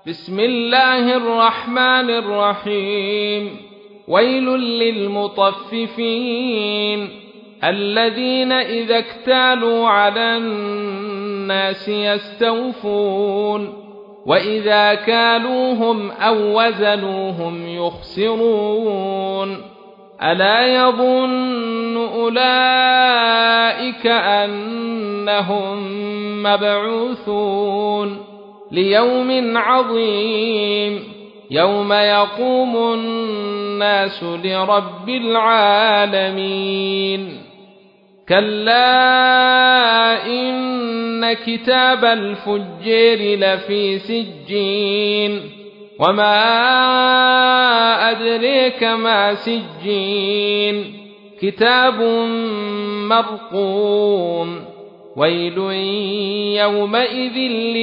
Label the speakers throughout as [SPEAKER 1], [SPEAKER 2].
[SPEAKER 1] بسم الله الرحمن الرحيم. ويل للمطففين الذين إذا اكتالوا على الناس يستوفون وإذا كالوهم أو وزنوهم يخسرون ألا يظن أولئك أنهم مبعوثون ليوم عظيم يوم يقوم الناس لرب العالمين. كلا إن كتاب الفجار لفي سجين وما أدريك ما سجين كتاب مرقوم. ويل يومئذ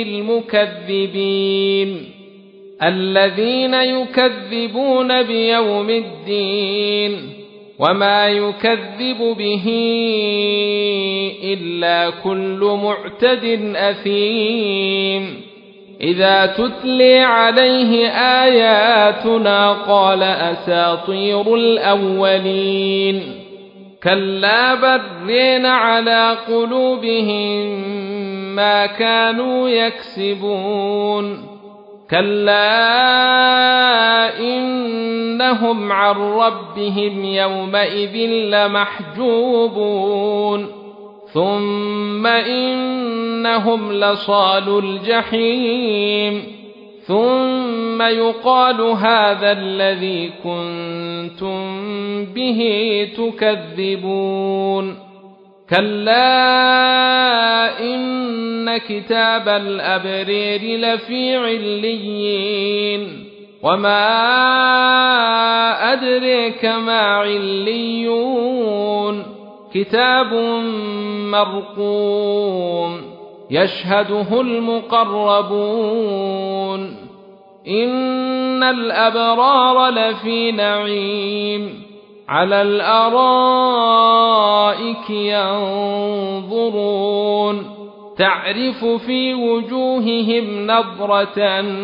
[SPEAKER 1] للمكذبين الذين يكذبون بيوم الدين وما يكذب به إلا كل معتد أثيم إذا تتلي عليه آياتنا قال أساطير الأولين. كلا بَرِّنَ على قلوبهم ما كانوا يكسبون. كلا إنهم عن ربهم يومئذ لمحجوبون ثم إنهم لصالو الجحيم ثم يقال هذا الذي كنتم به تكذبون. كلا إن كتاب الأبرار لفي عليين وما أدريك ما عليون كتاب مرقوم يشهده المقربون. إن الأبرار لفي نعيم على الأرائك ينظرون تعرف في وجوههم نضرة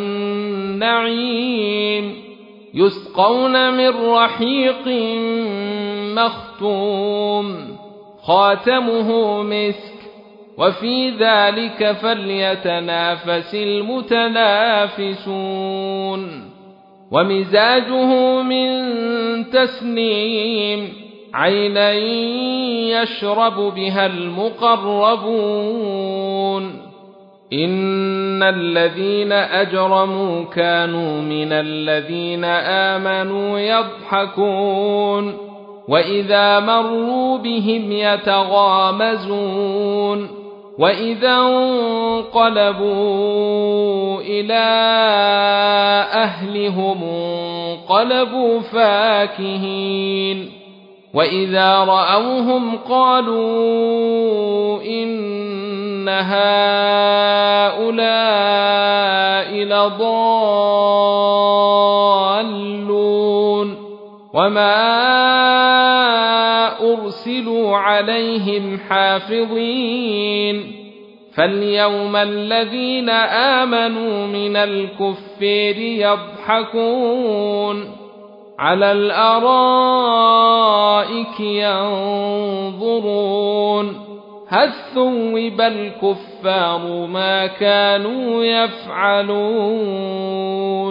[SPEAKER 1] النعيم يسقون من رحيق مختوم ختامه مسك وفي ذلك فليتنافس المتنافسون. ومزاجه من تسنيم عينا يشرب بها المقربون. إن الذين أجرموا كانوا من الذين آمنوا يضحكون وإذا مروا بهم يتغامزون وإذا انقلبوا إلى أهلهم انقلبوا فاكهين وإذا رأوهم قالوا إن هؤلاء لضالون وما أرسلوا عليهم حافظين. فاليوم الذين آمنوا من الكفار يضحكون على الأرائك ينظرون هل ثوب الكفار ما كانوا يفعلون.